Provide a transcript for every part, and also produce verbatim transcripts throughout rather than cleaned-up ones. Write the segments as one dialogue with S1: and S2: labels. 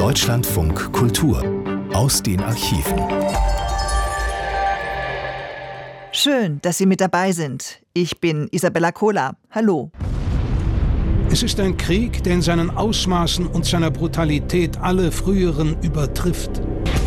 S1: Deutschlandfunk Kultur aus den Archiven.
S2: Schön, dass Sie mit dabei sind. Ich bin Isabella Kohler. Hallo.
S3: Es ist ein Krieg, der in seinen Ausmaßen und seiner Brutalität alle früheren übertrifft.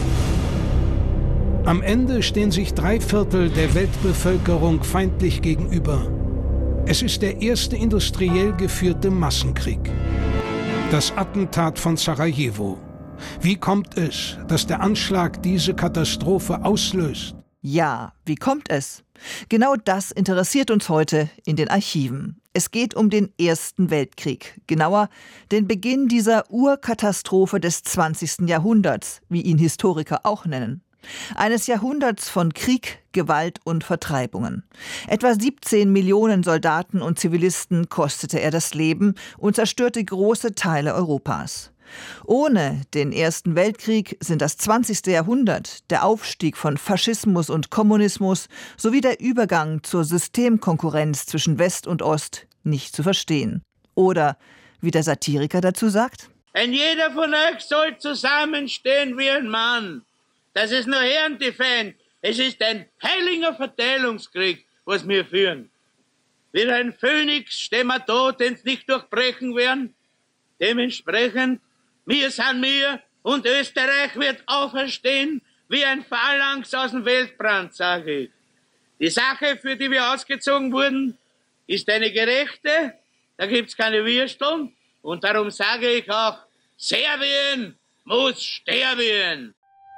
S3: Am Ende stehen sich drei Viertel der Weltbevölkerung feindlich gegenüber. Es ist der erste industriell geführte Massenkrieg. Das Attentat von Sarajevo. Wie kommt es, dass der Anschlag diese Katastrophe auslöst?
S2: Ja, wie kommt es? Genau das interessiert uns heute in den Archiven. Es geht um den Ersten Weltkrieg, genauer den Beginn dieser Urkatastrophe des zwanzigsten Jahrhunderts, wie ihn Historiker auch nennen. Eines Jahrhunderts von Krieg, Gewalt und Vertreibungen. Etwa siebzehn Millionen Soldaten und Zivilisten kostete er das Leben und zerstörte große Teile Europas. Ohne den Ersten Weltkrieg sind das zwanzigste Jahrhundert, der Aufstieg von Faschismus und Kommunismus sowie der Übergang zur Systemkonkurrenz zwischen West und Ost nicht zu verstehen. Oder, wie der Satiriker dazu sagt:
S4: Ein jeder von euch soll zusammenstehen wie ein Mann. Das ist nur hören die Fan. Es ist ein heiliger Verteilungskrieg, was wir führen. Wie ein Phönix stehen wir da, den's nicht durchbrechen werden. Dementsprechend, wir sind wir und Österreich wird auferstehen wie ein Phalanx aus dem Weltbrand, sage ich. Die Sache, für die wir ausgezogen wurden, ist eine gerechte. Da gibt's keine Würsteln. Und darum sage ich auch, Serbien muss sterben.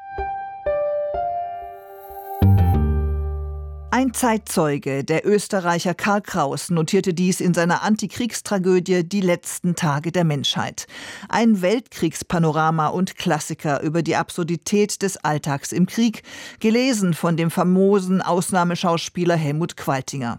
S2: Ein Zeitzeuge, der Österreicher Karl Kraus, notierte dies in seiner Antikriegstragödie Die letzten Tage der Menschheit. Ein Weltkriegspanorama und Klassiker über die Absurdität des Alltags im Krieg, gelesen von dem famosen Ausnahmeschauspieler Helmut Qualtinger.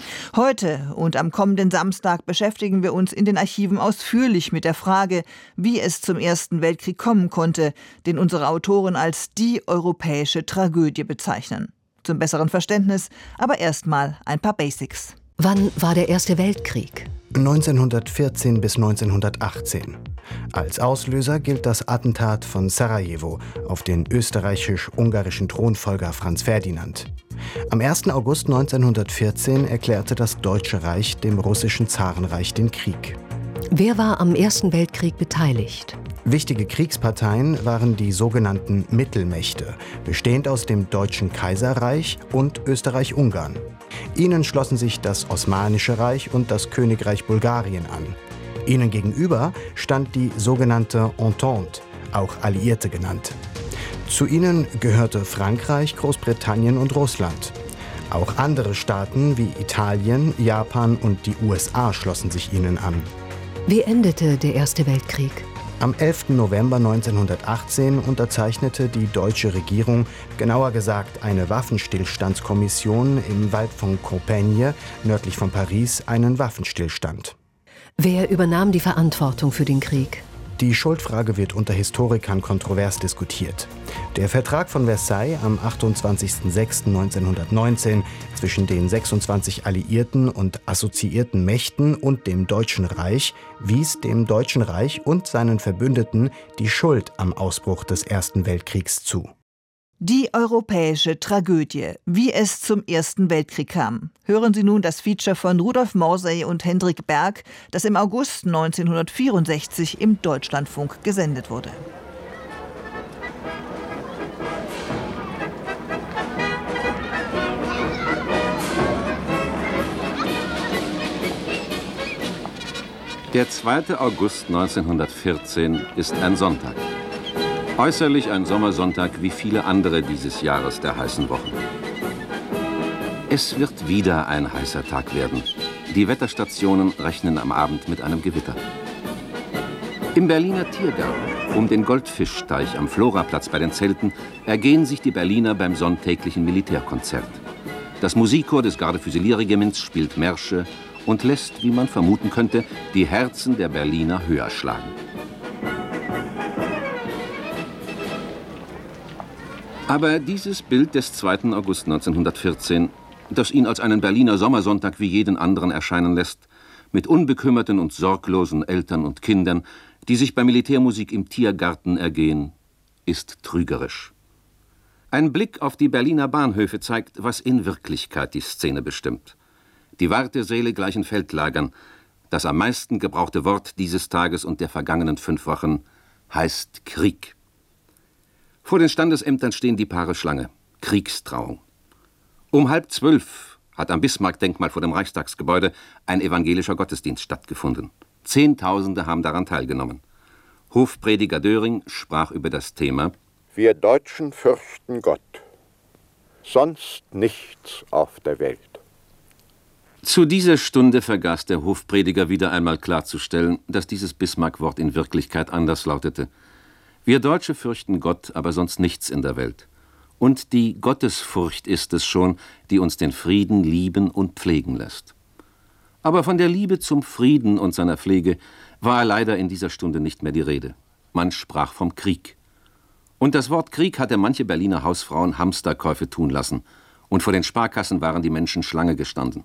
S2: Heute und am kommenden Samstag beschäftigen wir uns in den Archiven ausführlich mit der Frage, wie es zum Ersten Weltkrieg kommen konnte, den unsere Autoren als die europäische Tragödie bezeichnen. Zum besseren Verständnis, aber erstmal ein paar Basics.
S5: Wann war der Erste Weltkrieg?
S6: neunzehnhundertvierzehn bis neunzehnhundertachtzehn. Als Auslöser gilt das Attentat von Sarajevo auf den österreichisch-ungarischen Thronfolger Franz Ferdinand. Am ersten August neunzehnhundertvierzehn erklärte das Deutsche Reich dem russischen Zarenreich den Krieg.
S5: Wer war am Ersten Weltkrieg beteiligt?
S6: Wichtige Kriegsparteien waren die sogenannten Mittelmächte, bestehend aus dem Deutschen Kaiserreich und Österreich-Ungarn. Ihnen schlossen sich das Osmanische Reich und das Königreich Bulgarien an. Ihnen gegenüber stand die sogenannte Entente, auch Alliierte genannt. Zu ihnen gehörte Frankreich, Großbritannien und Russland. Auch andere Staaten wie Italien, Japan und die U S A schlossen sich ihnen an.
S5: Wie endete der Erste Weltkrieg?
S6: Am elften November neunzehnhundertachtzehn unterzeichnete die deutsche Regierung, genauer gesagt eine Waffenstillstandskommission im Wald von Compiègne, nördlich von Paris, einen Waffenstillstand.
S5: Wer übernahm die Verantwortung für den Krieg?
S6: Die Schuldfrage wird unter Historikern kontrovers diskutiert. Der Vertrag von Versailles am achtundzwanzigsten sechsten neunzehnhundertneunzehn zwischen den sechsundzwanzig alliierten und assoziierten Mächten und dem Deutschen Reich wies dem Deutschen Reich und seinen Verbündeten die Schuld am Ausbruch des Ersten Weltkriegs zu.
S2: Die europäische Tragödie, wie es zum Ersten Weltkrieg kam. Hören Sie nun das Feature von Rudolf Morsey und Hendrik Berg, das im August neunzehnhundertvierundsechzig im Deutschlandfunk gesendet wurde.
S7: Der zweite August neunzehnhundertvierzehn ist ein Sonntag. Äußerlich ein Sommersonntag wie viele andere dieses Jahres der heißen Wochen. Es wird wieder ein heißer Tag werden. Die Wetterstationen rechnen am Abend mit einem Gewitter. Im Berliner Tiergarten, um den Goldfischteich am Floraplatz bei den Zelten, ergehen sich die Berliner beim sonntäglichen Militärkonzert. Das Musikchor des Gardefüsilierregiments spielt Märsche und lässt, wie man vermuten könnte, die Herzen der Berliner höher schlagen. Aber dieses Bild des zweiten August neunzehnhundertvierzehn, das ihn als einen Berliner Sommersonntag wie jeden anderen erscheinen lässt, mit unbekümmerten und sorglosen Eltern und Kindern, die sich bei Militärmusik im Tiergarten ergehen, ist trügerisch. Ein Blick auf die Berliner Bahnhöfe zeigt, was in Wirklichkeit die Szene bestimmt. Die Wartesäle gleichen Feldlagern. Das am meisten gebrauchte Wort dieses Tages und der vergangenen fünf Wochen heißt Krieg. Vor den Standesämtern stehen die Paare Schlange. Kriegstrauung. Um halb zwölf hat am Bismarck-Denkmal vor dem Reichstagsgebäude ein evangelischer Gottesdienst stattgefunden. Zehntausende haben daran teilgenommen. Hofprediger Döring sprach über das Thema:
S8: Wir Deutschen fürchten Gott, sonst nichts auf der Welt.
S7: Zu dieser Stunde vergaß der Hofprediger wieder einmal klarzustellen, dass dieses Bismarck-Wort in Wirklichkeit anders lautete. Wir Deutsche fürchten Gott, aber sonst nichts in der Welt. Und die Gottesfurcht ist es schon, die uns den Frieden lieben und pflegen lässt. Aber von der Liebe zum Frieden und seiner Pflege war leider in dieser Stunde nicht mehr die Rede. Man sprach vom Krieg. Und das Wort Krieg hatte manche Berliner Hausfrauen Hamsterkäufe tun lassen. Und vor den Sparkassen waren die Menschen Schlange gestanden.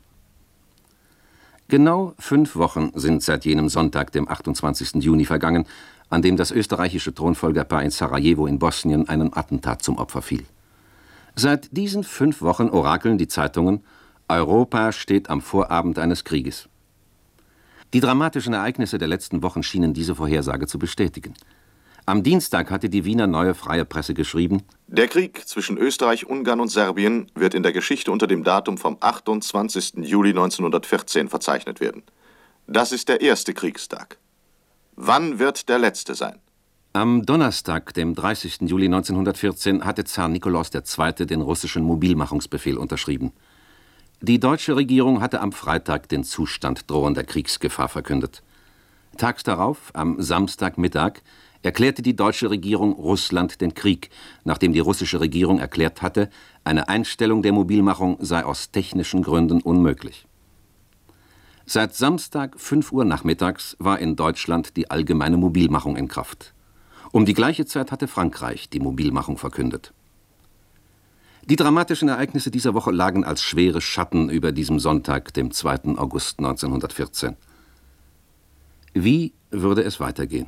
S7: Genau fünf Wochen sind seit jenem Sonntag, dem achtundzwanzigsten Juni, vergangen, an dem das österreichische Thronfolgerpaar in Sarajevo in Bosnien einem Attentat zum Opfer fiel. Seit diesen fünf Wochen orakeln die Zeitungen, Europa steht am Vorabend eines Krieges. Die dramatischen Ereignisse der letzten Wochen schienen diese Vorhersage zu bestätigen. Am Dienstag hatte die Wiener Neue Freie Presse geschrieben:
S9: Der Krieg zwischen Österreich, Ungarn und Serbien wird in der Geschichte unter dem Datum vom achtundzwanzigsten Juli neunzehnhundertvierzehn verzeichnet werden. Das ist der erste Kriegstag. Wann wird der letzte sein?
S7: Am Donnerstag, dem dreißigsten Juli neunzehnhundertvierzehn, hatte Zar Nikolaus der Zweite den russischen Mobilmachungsbefehl unterschrieben. Die deutsche Regierung hatte am Freitag den Zustand drohender Kriegsgefahr verkündet. Tags darauf, am Samstagmittag, erklärte die deutsche Regierung Russland den Krieg, nachdem die russische Regierung erklärt hatte, eine Einstellung der Mobilmachung sei aus technischen Gründen unmöglich. Seit Samstag fünf Uhr nachmittags war in Deutschland die allgemeine Mobilmachung in Kraft. Um die gleiche Zeit hatte Frankreich die Mobilmachung verkündet. Die dramatischen Ereignisse dieser Woche lagen als schwere Schatten über diesem Sonntag, dem zweiten August neunzehnhundertvierzehn. Wie würde es weitergehen?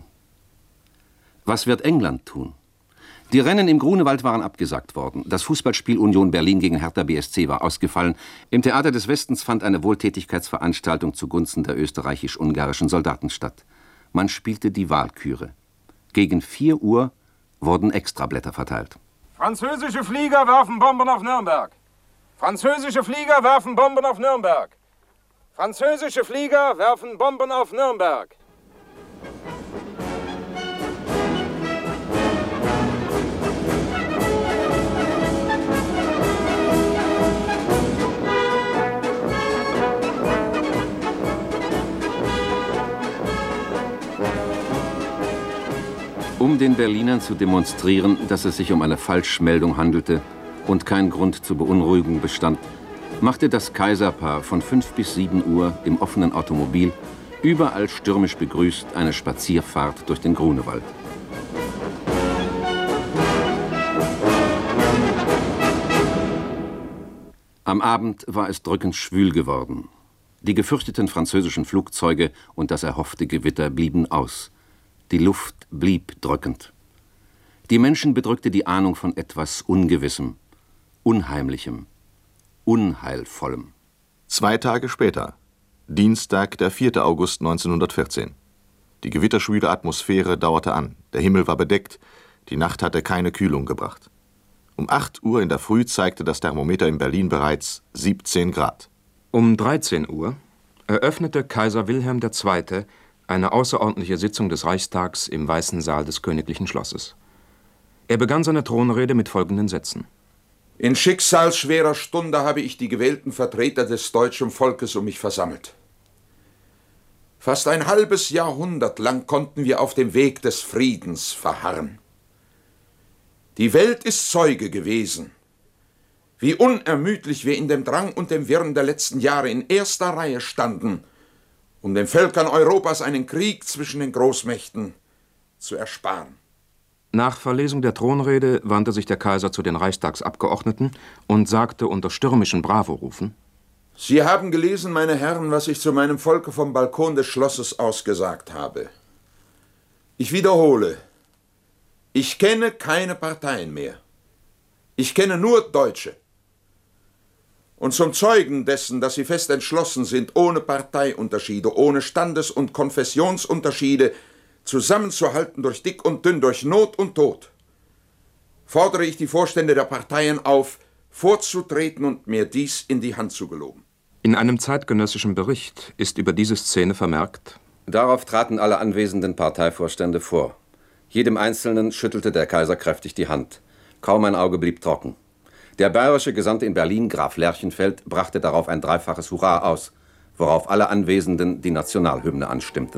S7: Was wird England tun? Die Rennen im Grunewald waren abgesagt worden. Das Fußballspiel Union Berlin gegen Hertha B S C war ausgefallen. Im Theater des Westens fand eine Wohltätigkeitsveranstaltung zugunsten der österreichisch-ungarischen Soldaten statt. Man spielte die Walküre. Gegen vier Uhr wurden Extrablätter verteilt.
S10: Französische Flieger werfen Bomben auf Nürnberg. Französische Flieger werfen Bomben auf Nürnberg. Französische Flieger werfen Bomben auf Nürnberg.
S7: Um den Berlinern zu demonstrieren, dass es sich um eine Falschmeldung handelte und kein Grund zur Beunruhigung bestand, machte das Kaiserpaar von fünf bis sieben Uhr im offenen Automobil, überall stürmisch begrüßt, eine Spazierfahrt durch den Grunewald. Am Abend war es drückend schwül geworden. Die gefürchteten französischen Flugzeuge und das erhoffte Gewitter blieben aus. Die Luft blieb drückend. Die Menschen bedrückte die Ahnung von etwas Ungewissem, Unheimlichem, Unheilvollem.
S9: Zwei Tage später, Dienstag, der vierte August neunzehnhundertvierzehn. Die gewitterschwüle Atmosphäre dauerte an. Der Himmel war bedeckt, die Nacht hatte keine Kühlung gebracht. Um acht Uhr in der Früh zeigte das Thermometer in Berlin bereits siebzehn Grad.
S11: Um dreizehn Uhr eröffnete Kaiser Wilhelm der Zweite eine außerordentliche Sitzung des Reichstags im Weißen Saal des Königlichen Schlosses. Er begann seine Thronrede mit folgenden Sätzen.
S12: In schicksalsschwerer Stunde habe ich die gewählten Vertreter des deutschen Volkes um mich versammelt. Fast ein halbes Jahrhundert lang konnten wir auf dem Weg des Friedens verharren. Die Welt ist Zeuge gewesen, wie unermüdlich wir in dem Drang und dem Wirren der letzten Jahre in erster Reihe standen, um den Völkern Europas einen Krieg zwischen den Großmächten zu ersparen.
S11: Nach Verlesung der Thronrede wandte sich der Kaiser zu den Reichstagsabgeordneten und sagte unter stürmischen Bravorufen:
S12: Sie haben gelesen, meine Herren, was ich zu meinem Volke vom Balkon des Schlosses aus gesagt habe. Ich wiederhole, ich kenne keine Parteien mehr. Ich kenne nur Deutsche. Und zum Zeugen dessen, dass sie fest entschlossen sind, ohne Parteiunterschiede, ohne Standes- und Konfessionsunterschiede zusammenzuhalten durch dick und dünn, durch Not und Tod, fordere ich die Vorstände der Parteien auf, vorzutreten und mir dies in die Hand zu geloben.
S11: In einem zeitgenössischen Bericht ist über diese Szene vermerkt:
S7: Darauf traten alle anwesenden Parteivorstände vor. Jedem Einzelnen schüttelte der Kaiser kräftig die Hand. Kaum ein Auge blieb trocken. Der bayerische Gesandte in Berlin, Graf Lerchenfeld, brachte darauf ein dreifaches Hurra aus, worauf alle Anwesenden die Nationalhymne anstimmten.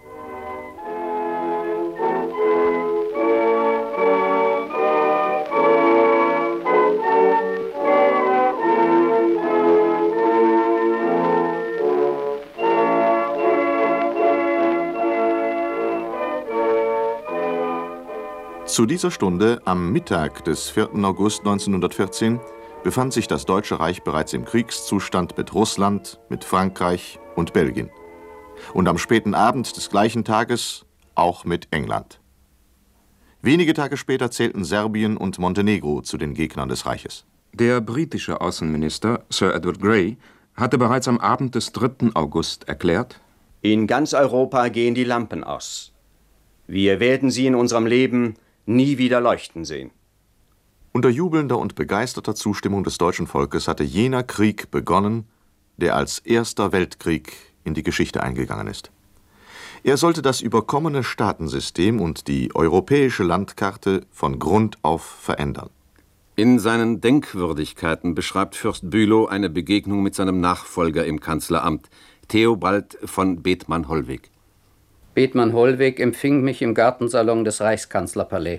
S9: Zu dieser Stunde, am Mittag des vierten August neunzehnhundertvierzehn, befand sich das Deutsche Reich bereits im Kriegszustand mit Russland, mit Frankreich und Belgien. Und am späten Abend des gleichen Tages auch mit England. Wenige Tage später zählten Serbien und Montenegro zu den Gegnern des Reiches.
S11: Der britische Außenminister, Sir Edward Grey, hatte bereits am Abend des dritten August erklärt:
S13: In ganz Europa gehen die Lampen aus. Wir werden sie in unserem Leben nie wieder leuchten sehen.
S9: Unter jubelnder und begeisterter Zustimmung des deutschen Volkes hatte jener Krieg begonnen, der als Erster Weltkrieg in die Geschichte eingegangen ist. Er sollte das überkommene Staatensystem und die europäische Landkarte von Grund auf verändern.
S7: In seinen Denkwürdigkeiten beschreibt Fürst Bülow eine Begegnung mit seinem Nachfolger im Kanzleramt, Theobald von Bethmann-Hollweg.
S14: Bethmann-Hollweg empfing mich im Gartensalon des Reichskanzlerpalais.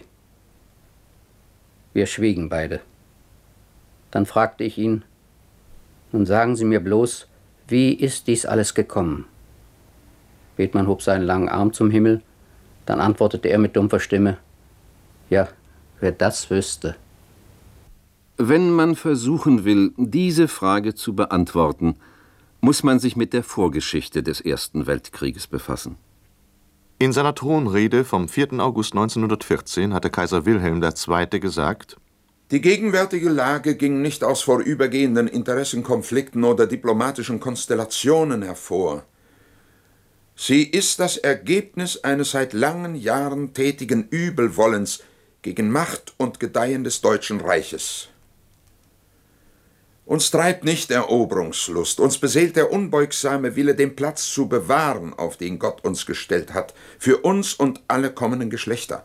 S14: Wir schwiegen beide. Dann fragte ich ihn: Nun sagen Sie mir bloß, wie ist dies alles gekommen? Bethmann hob seinen langen Arm zum Himmel, dann antwortete er mit dumpfer Stimme: Ja, wer das wüsste.
S7: Wenn man versuchen will, diese Frage zu beantworten, muss man sich mit der Vorgeschichte des Ersten Weltkrieges befassen.
S9: In seiner Thronrede vom vierten August neunzehnhundertvierzehn hatte Kaiser Wilhelm der Zweite gesagt:
S12: Die gegenwärtige Lage ging nicht aus vorübergehenden Interessenkonflikten oder diplomatischen Konstellationen hervor. Sie ist das Ergebnis eines seit langen Jahren tätigen Übelwollens gegen Macht und Gedeihen des Deutschen Reiches. Uns treibt nicht Eroberungslust, uns beseelt der unbeugsame Wille, den Platz zu bewahren, auf den Gott uns gestellt hat, für uns und alle kommenden Geschlechter.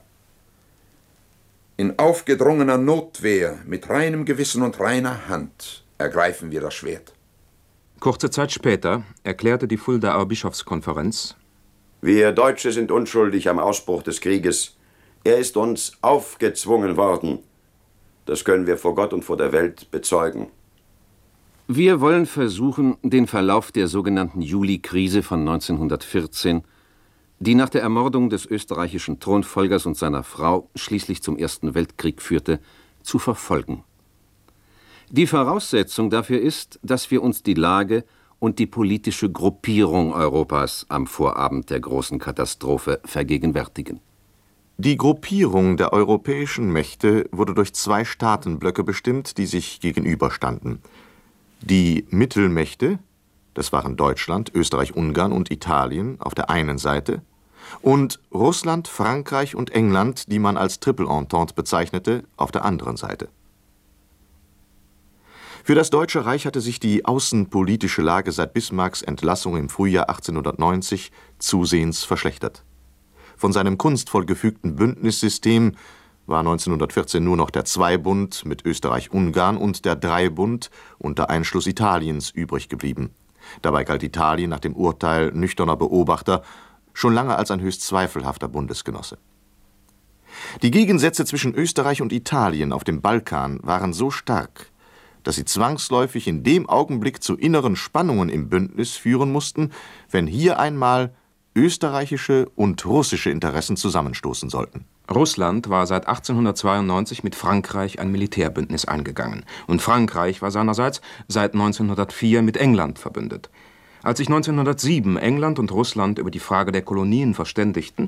S12: In aufgedrungener Notwehr, mit reinem Gewissen und reiner Hand ergreifen wir das Schwert.
S11: Kurze Zeit später erklärte die Fuldaer Bischofskonferenz:
S15: Wir Deutsche sind unschuldig am Ausbruch des Krieges. Er ist uns aufgezwungen worden. Das können wir vor Gott und vor der Welt bezeugen.
S7: Wir wollen versuchen, den Verlauf der sogenannten Juli-Krise von neunzehnhundertvierzehn, die nach der Ermordung des österreichischen Thronfolgers und seiner Frau schließlich zum Ersten Weltkrieg führte, zu verfolgen. Die Voraussetzung dafür ist, dass wir uns die Lage und die politische Gruppierung Europas am Vorabend der großen Katastrophe vergegenwärtigen.
S9: Die Gruppierung der europäischen Mächte wurde durch zwei Staatenblöcke bestimmt, die sich gegenüberstanden. Die Mittelmächte, das waren Deutschland, Österreich-Ungarn und Italien auf der einen Seite, und Russland, Frankreich und England, die man als Triple Entente bezeichnete, auf der anderen Seite. Für das Deutsche Reich hatte sich die außenpolitische Lage seit Bismarcks Entlassung im Frühjahr achtzehnhundertneunzig zusehends verschlechtert. Von seinem kunstvoll gefügten Bündnissystem war neunzehnhundertvierzehn nur noch der Zweibund mit Österreich-Ungarn und der Dreibund unter Einschluss Italiens übrig geblieben. Dabei galt Italien nach dem Urteil nüchterner Beobachter schon lange als ein höchst zweifelhafter Bundesgenosse. Die Gegensätze zwischen Österreich und Italien auf dem Balkan waren so stark, dass sie zwangsläufig in dem Augenblick zu inneren Spannungen im Bündnis führen mussten, wenn hier einmal österreichische und russische Interessen zusammenstoßen sollten.
S11: Russland war seit achtzehnhundertzweiundneunzig mit Frankreich ein Militärbündnis eingegangen. Und Frankreich war seinerseits seit neunzehnhundertvier mit England verbündet. Als sich neunzehnhundertsieben England und Russland über die Frage der Kolonien verständigten,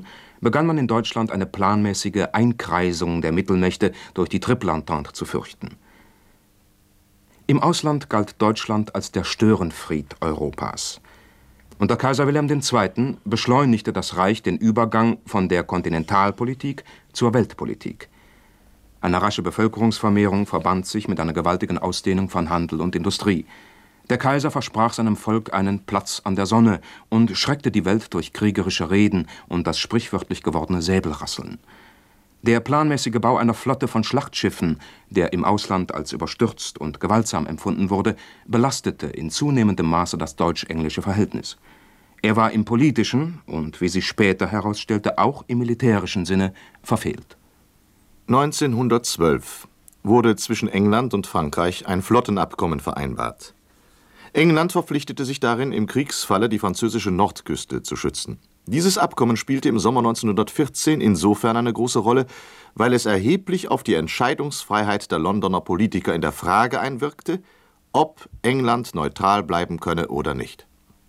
S11: begann man in Deutschland eine planmäßige Einkreisung der Mittelmächte durch die Triple-Entente zu fürchten. Im Ausland galt Deutschland als der Störenfried Europas. Unter Kaiser Wilhelm der Zweite. Beschleunigte das Reich den Übergang von der Kontinentalpolitik zur Weltpolitik. Eine rasche Bevölkerungsvermehrung verband sich mit einer gewaltigen Ausdehnung von Handel und Industrie. Der Kaiser versprach seinem Volk einen Platz an der Sonne und schreckte die Welt durch kriegerische Reden und das sprichwörtlich gewordene Säbelrasseln. Der planmäßige Bau einer Flotte von Schlachtschiffen, der im Ausland als überstürzt und gewaltsam empfunden wurde, belastete in zunehmendem Maße das deutsch-englische Verhältnis. Er war im politischen und, wie sich später herausstellte, auch im militärischen Sinne verfehlt.
S9: neunzehnhundertzwölf wurde zwischen England und Frankreich ein Flottenabkommen vereinbart. England verpflichtete sich darin, im Kriegsfalle die französische Nordküste zu schützen. Dieses Abkommen spielte im Sommer neunzehnhundertvierzehn insofern eine große Rolle, weil es erheblich auf die Entscheidungsfreiheit der Londoner Politiker in der Frage einwirkte, ob England neutral bleiben könne oder nicht.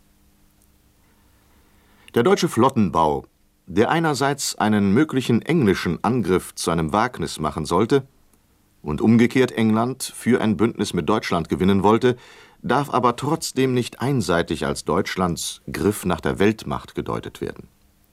S9: Der deutsche Flottenbau, der einerseits einen möglichen englischen Angriff zu einem Wagnis machen sollte und umgekehrt England für ein Bündnis mit Deutschland gewinnen wollte, darf aber trotzdem nicht einseitig als Deutschlands Griff nach der Weltmacht gedeutet werden.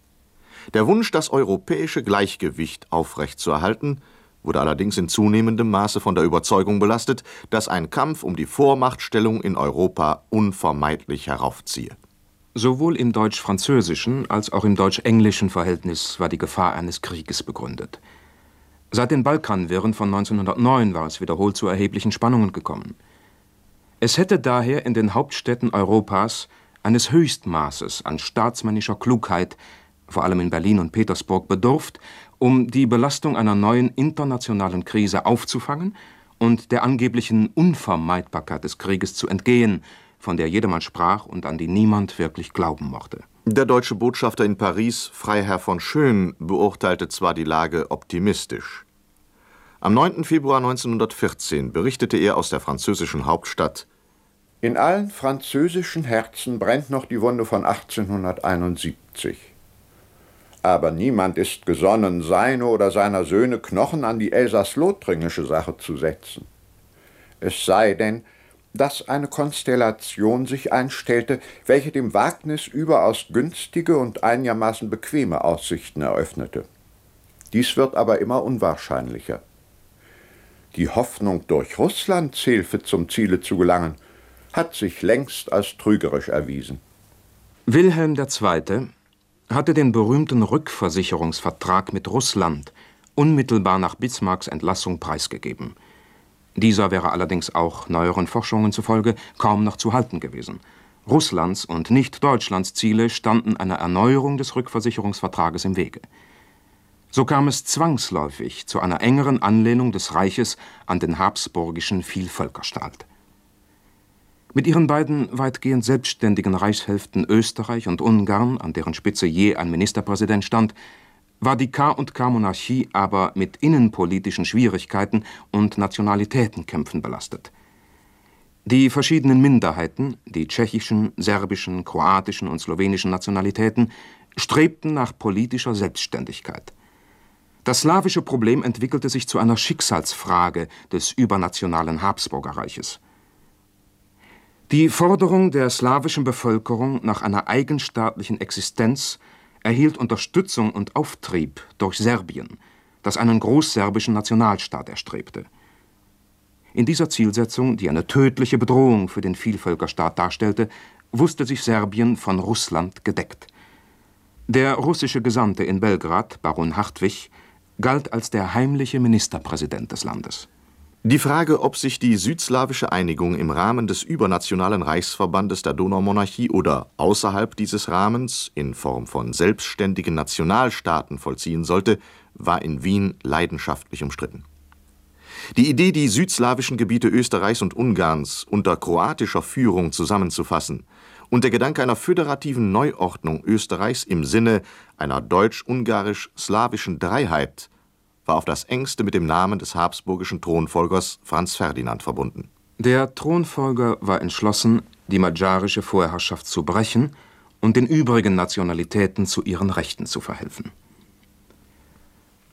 S9: Der Wunsch, das europäische Gleichgewicht aufrechtzuerhalten, wurde allerdings in zunehmendem Maße von der Überzeugung belastet, dass ein Kampf um die Vormachtstellung in Europa unvermeidlich heraufziehe.
S11: Sowohl im deutsch-französischen als auch im deutsch-englischen Verhältnis war die Gefahr eines Krieges begründet. Seit den Balkanwirren von neunzehnhundertneun war es wiederholt zu erheblichen Spannungen gekommen. Es hätte daher in den Hauptstädten Europas eines Höchstmaßes an staatsmännischer Klugheit, vor allem in Berlin und Petersburg, bedurft, um die Belastung einer neuen internationalen Krise aufzufangen und der angeblichen Unvermeidbarkeit des Krieges zu entgehen, von der jedermann sprach und an die niemand wirklich glauben mochte.
S9: Der deutsche Botschafter in Paris, Freiherr von Schön, beurteilte zwar die Lage optimistisch. Am neunten Februar neunzehnhundertvierzehn berichtete er aus der französischen Hauptstadt:
S8: In allen französischen Herzen brennt noch die Wunde von achtzehnhunderteinundsiebzig. Aber niemand ist gesonnen, seine oder seiner Söhne Knochen an die elsass-lothringische Sache zu setzen. Es sei denn, dass eine Konstellation sich einstellte, welche dem Wagnis überaus günstige und einigermaßen bequeme Aussichten eröffnete. Dies wird aber immer unwahrscheinlicher. Die Hoffnung, durch Russlands Hilfe zum Ziele zu gelangen, hat sich längst als trügerisch erwiesen.
S11: Wilhelm der Zweite. hatte den berühmten Rückversicherungsvertrag mit Russland unmittelbar nach Bismarcks Entlassung preisgegeben. Dieser wäre allerdings auch neueren Forschungen zufolge kaum noch zu halten gewesen. Russlands und nicht Deutschlands Ziele standen einer Erneuerung des Rückversicherungsvertrages im Wege. So kam es zwangsläufig zu einer engeren Anlehnung des Reiches an den habsburgischen Vielvölkerstaat. Mit ihren beiden weitgehend selbstständigen Reichshälften Österreich und Ungarn, an deren Spitze je ein Ministerpräsident stand, war die K und K-Monarchie aber mit innenpolitischen Schwierigkeiten und Nationalitätenkämpfen belastet. Die verschiedenen Minderheiten, die tschechischen, serbischen, kroatischen und slowenischen Nationalitäten, strebten nach politischer Selbstständigkeit. Das slawische Problem entwickelte sich zu einer Schicksalsfrage des übernationalen Habsburgerreiches. Die Forderung der slawischen Bevölkerung nach einer eigenstaatlichen Existenz erhielt Unterstützung und Auftrieb durch Serbien, das einen großserbischen Nationalstaat erstrebte. In dieser Zielsetzung, die eine tödliche Bedrohung für den Vielvölkerstaat darstellte, wusste sich Serbien von Russland gedeckt. Der russische Gesandte in Belgrad, Baron Hartwig, galt als der heimliche Ministerpräsident des Landes.
S9: Die Frage, ob sich die südslawische Einigung im Rahmen des übernationalen Reichsverbandes der Donaumonarchie oder außerhalb dieses Rahmens in Form von selbstständigen Nationalstaaten vollziehen sollte, war in Wien leidenschaftlich umstritten. Die Idee, die südslawischen Gebiete Österreichs und Ungarns unter kroatischer Führung zusammenzufassen und der Gedanke einer föderativen Neuordnung Österreichs im Sinne einer deutsch-ungarisch-slawischen Dreiheit war auf das engste mit dem Namen des habsburgischen Thronfolgers Franz Ferdinand verbunden.
S11: Der Thronfolger war entschlossen, die madjarische Vorherrschaft zu brechen und den übrigen Nationalitäten zu ihren Rechten zu verhelfen.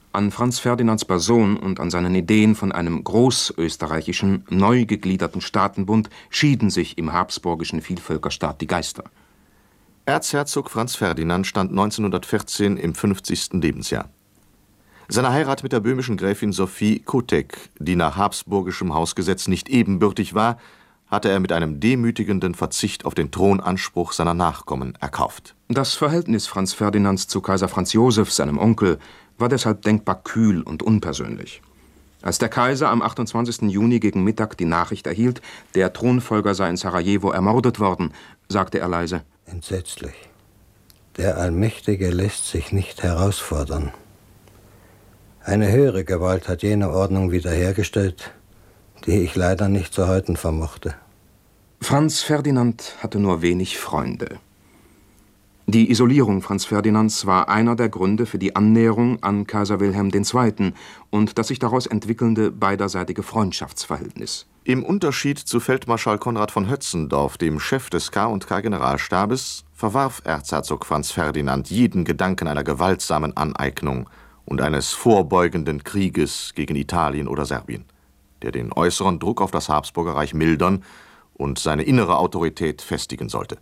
S11: An Franz Ferdinands Person und an seinen Ideen von einem großösterreichischen, neu gegliederten Staatenbund schieden sich im habsburgischen Vielvölkerstaat die Geister.
S9: Erzherzog Franz Ferdinand stand neunzehnhundertvierzehn im fünfzigsten Lebensjahr. Seine Heirat mit der böhmischen Gräfin Sophie Kotek, die nach habsburgischem Hausgesetz nicht ebenbürtig war, hatte er mit einem demütigenden Verzicht auf den Thronanspruch seiner Nachkommen erkauft.
S11: Das Verhältnis Franz Ferdinands zu Kaiser Franz Joseph, seinem Onkel, war deshalb denkbar kühl und unpersönlich. Als der Kaiser am achtundzwanzigsten Juni gegen Mittag die Nachricht erhielt, der Thronfolger sei in Sarajevo ermordet worden, sagte er leise:
S16: Entsetzlich. Der Allmächtige lässt sich nicht herausfordern. Eine höhere Gewalt hat jene Ordnung wiederhergestellt, die ich leider nicht zu halten vermochte.
S11: Franz Ferdinand hatte nur wenig Freunde. Die Isolierung Franz Ferdinands war einer der Gründe für die Annäherung an Kaiser Wilhelm der Zweite. und das sich daraus entwickelnde beiderseitige Freundschaftsverhältnis.
S9: Im Unterschied zu Feldmarschall Konrad von Hötzendorf, dem Chef des K und K Generalstabes, verwarf Erzherzog Franz Ferdinand jeden Gedanken einer gewaltsamen Aneignung und eines vorbeugenden Krieges gegen Italien oder Serbien, der den äußeren Druck auf das Habsburger Reich mildern und seine innere Autorität festigen sollte.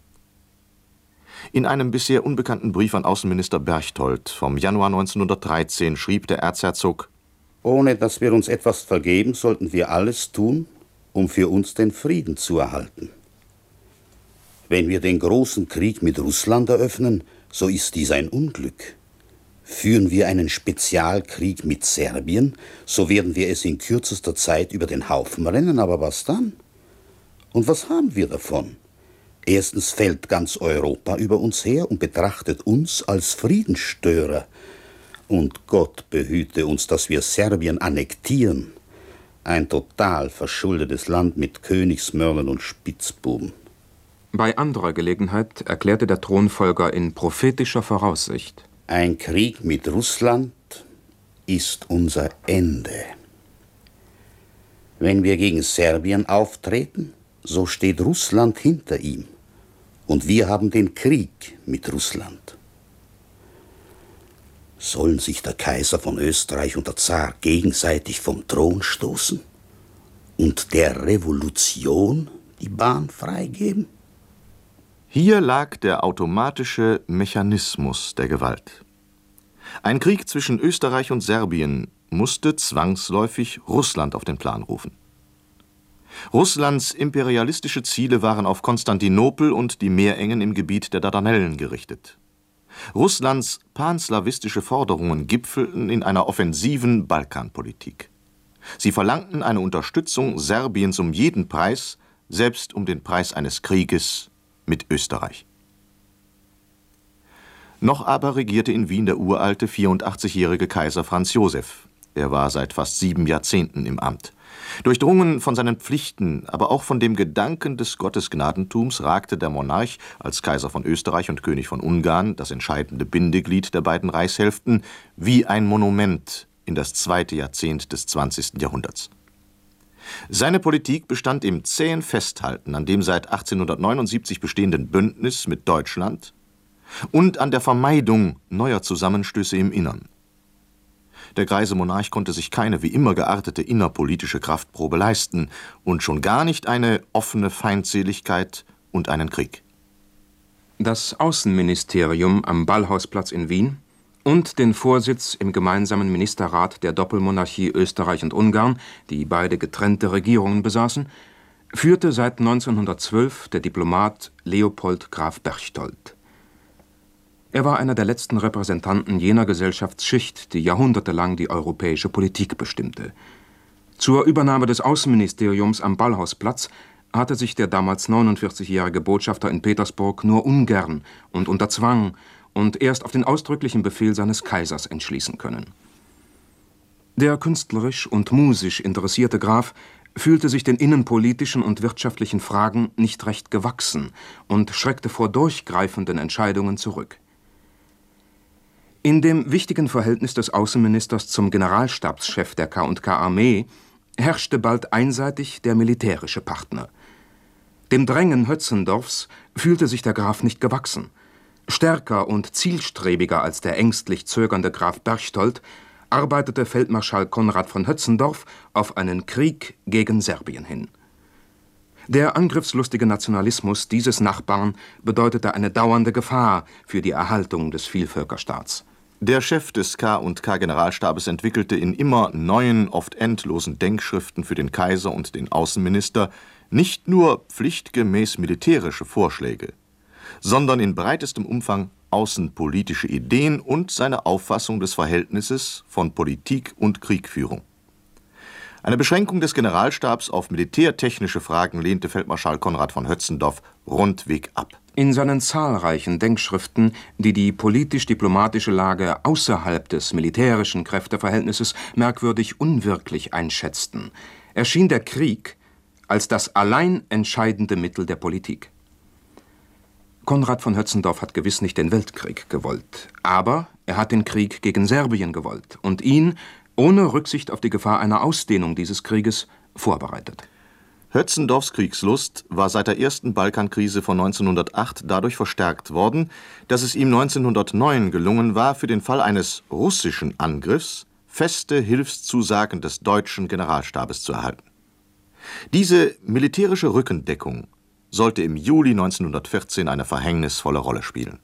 S9: In einem bisher unbekannten Brief an Außenminister Berchtold vom Januar neunzehnhundertdreizehn schrieb der Erzherzog:
S17: Ohne dass wir uns etwas vergeben, sollten wir alles tun, um für uns den Frieden zu erhalten. Wenn wir den großen Krieg mit Russland eröffnen, so ist dies ein Unglück. Führen wir einen Spezialkrieg mit Serbien, so werden wir es in kürzester Zeit über den Haufen rennen, aber was dann? Und was haben wir davon? Erstens fällt ganz Europa über uns her und betrachtet uns als Friedensstörer. Und Gott behüte uns, dass wir Serbien annektieren. Ein total verschuldetes Land mit Königsmörlern und Spitzbuben.
S11: Bei anderer Gelegenheit erklärte der Thronfolger in prophetischer Voraussicht:
S17: Ein Krieg mit Russland ist unser Ende. Wenn wir gegen Serbien auftreten, so steht Russland hinter ihm. Und wir haben den Krieg mit Russland. Sollen sich der Kaiser von Österreich und der Zar gegenseitig vom Thron stoßen und der Revolution die Bahn freigeben?
S9: Hier lag der automatische Mechanismus der Gewalt. Ein Krieg zwischen Österreich und Serbien musste zwangsläufig Russland auf den Plan rufen. Russlands imperialistische Ziele waren auf Konstantinopel und die Meerengen im Gebiet der Dardanellen gerichtet. Russlands panslawistische Forderungen gipfelten in einer offensiven Balkanpolitik. Sie verlangten eine Unterstützung Serbiens um jeden Preis, selbst um den Preis eines Krieges mit Österreich. Noch aber regierte in Wien der uralte vierundachtzigjährige Kaiser Franz Joseph. Er war seit fast sieben Jahrzehnten im Amt. Durchdrungen von seinen Pflichten, aber auch von dem Gedanken des Gottesgnadentums ragte der Monarch als Kaiser von Österreich und König von Ungarn, das entscheidende Bindeglied der beiden Reichshälften, wie ein Monument in das zweite Jahrzehnt des zwanzigsten Jahrhunderts. Seine Politik bestand im zähen Festhalten an dem seit achtzehnhundertneunundsiebzig bestehenden Bündnis mit Deutschland und an der Vermeidung neuer Zusammenstöße im Innern. Der greise Monarch konnte sich keine wie immer geartete innerpolitische Kraftprobe leisten und schon gar nicht eine offene Feindseligkeit und einen Krieg.
S11: Das Außenministerium am Ballhausplatz in Wien und den Vorsitz im gemeinsamen Ministerrat der Doppelmonarchie Österreich und Ungarn, die beide getrennte Regierungen besaßen, führte seit neunzehnhundertzwölf der Diplomat Leopold Graf Berchtold. Er war einer der letzten Repräsentanten jener Gesellschaftsschicht, die jahrhundertelang die europäische Politik bestimmte. Zur Übernahme des Außenministeriums am Ballhausplatz hatte sich der damals neunundvierzigjährige Botschafter in Petersburg nur ungern und unter Zwang und erst auf den ausdrücklichen Befehl seines Kaisers entschließen können. Der künstlerisch und musisch interessierte Graf fühlte sich den innenpolitischen und wirtschaftlichen Fragen nicht recht gewachsen und schreckte vor durchgreifenden Entscheidungen zurück. In dem wichtigen Verhältnis des Außenministers zum Generalstabschef der K und K Armee herrschte bald einseitig der militärische Partner. Dem Drängen Hötzendorfs fühlte sich der Graf nicht gewachsen. Stärker und zielstrebiger als der ängstlich zögernde Graf Berchtold arbeitete Feldmarschall Konrad von Hötzendorf auf einen Krieg gegen Serbien hin. Der angriffslustige Nationalismus dieses Nachbarn bedeutete eine dauernde Gefahr für die Erhaltung des Vielvölkerstaats.
S9: Der Chef des K und K-Generalstabes entwickelte in immer neuen, oft endlosen Denkschriften für den Kaiser und den Außenminister nicht nur pflichtgemäß militärische Vorschläge, sondern in breitestem Umfang außenpolitische Ideen und seine Auffassung des Verhältnisses von Politik und Kriegführung. Eine Beschränkung des Generalstabs auf militärtechnische Fragen lehnte Feldmarschall Konrad von Hötzendorf rundweg ab.
S11: In seinen zahlreichen Denkschriften, die die politisch-diplomatische Lage außerhalb des militärischen Kräfteverhältnisses merkwürdig unwirklich einschätzten, erschien der Krieg als das allein entscheidende Mittel der Politik. Konrad von Hötzendorf hat gewiss nicht den Weltkrieg gewollt, aber er hat den Krieg gegen Serbien gewollt und ihn, ohne Rücksicht auf die Gefahr einer Ausdehnung dieses Krieges, vorbereitet.
S9: Hötzendorfs Kriegslust war seit der ersten Balkankrise von neunzehnhundertacht dadurch verstärkt worden, dass es ihm neunzehnhundertneun gelungen war, für den Fall eines russischen Angriffs feste Hilfszusagen des deutschen Generalstabes zu erhalten. Diese militärische Rückendeckung sollte im Juli neunzehnhundertvierzehn eine verhängnisvolle Rolle spielen.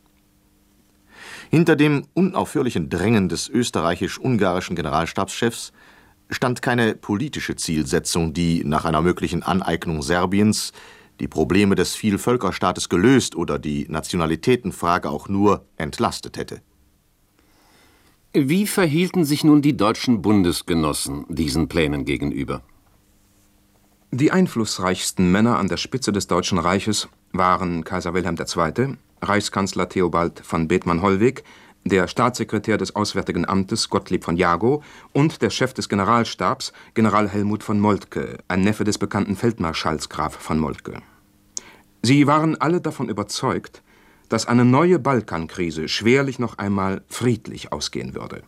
S9: Hinter dem unaufhörlichen Drängen des österreichisch-ungarischen Generalstabschefs stand keine politische Zielsetzung, die nach einer möglichen Aneignung Serbiens die Probleme des Vielvölkerstaates gelöst oder die Nationalitätenfrage auch nur entlastet hätte.
S7: Wie verhielten sich nun die deutschen Bundesgenossen diesen Plänen gegenüber?
S11: Die einflussreichsten Männer an der Spitze des Deutschen Reiches waren Kaiser Wilhelm der Zweite., Reichskanzler Theobald von Bethmann-Hollweg, der Staatssekretär des Auswärtigen Amtes Gottlieb von Jagow und der Chef des Generalstabs General Helmut von Moltke, ein Neffe des bekannten Feldmarschalls Graf von Moltke. Sie waren alle davon überzeugt, dass eine neue Balkankrise schwerlich noch einmal friedlich ausgehen würde.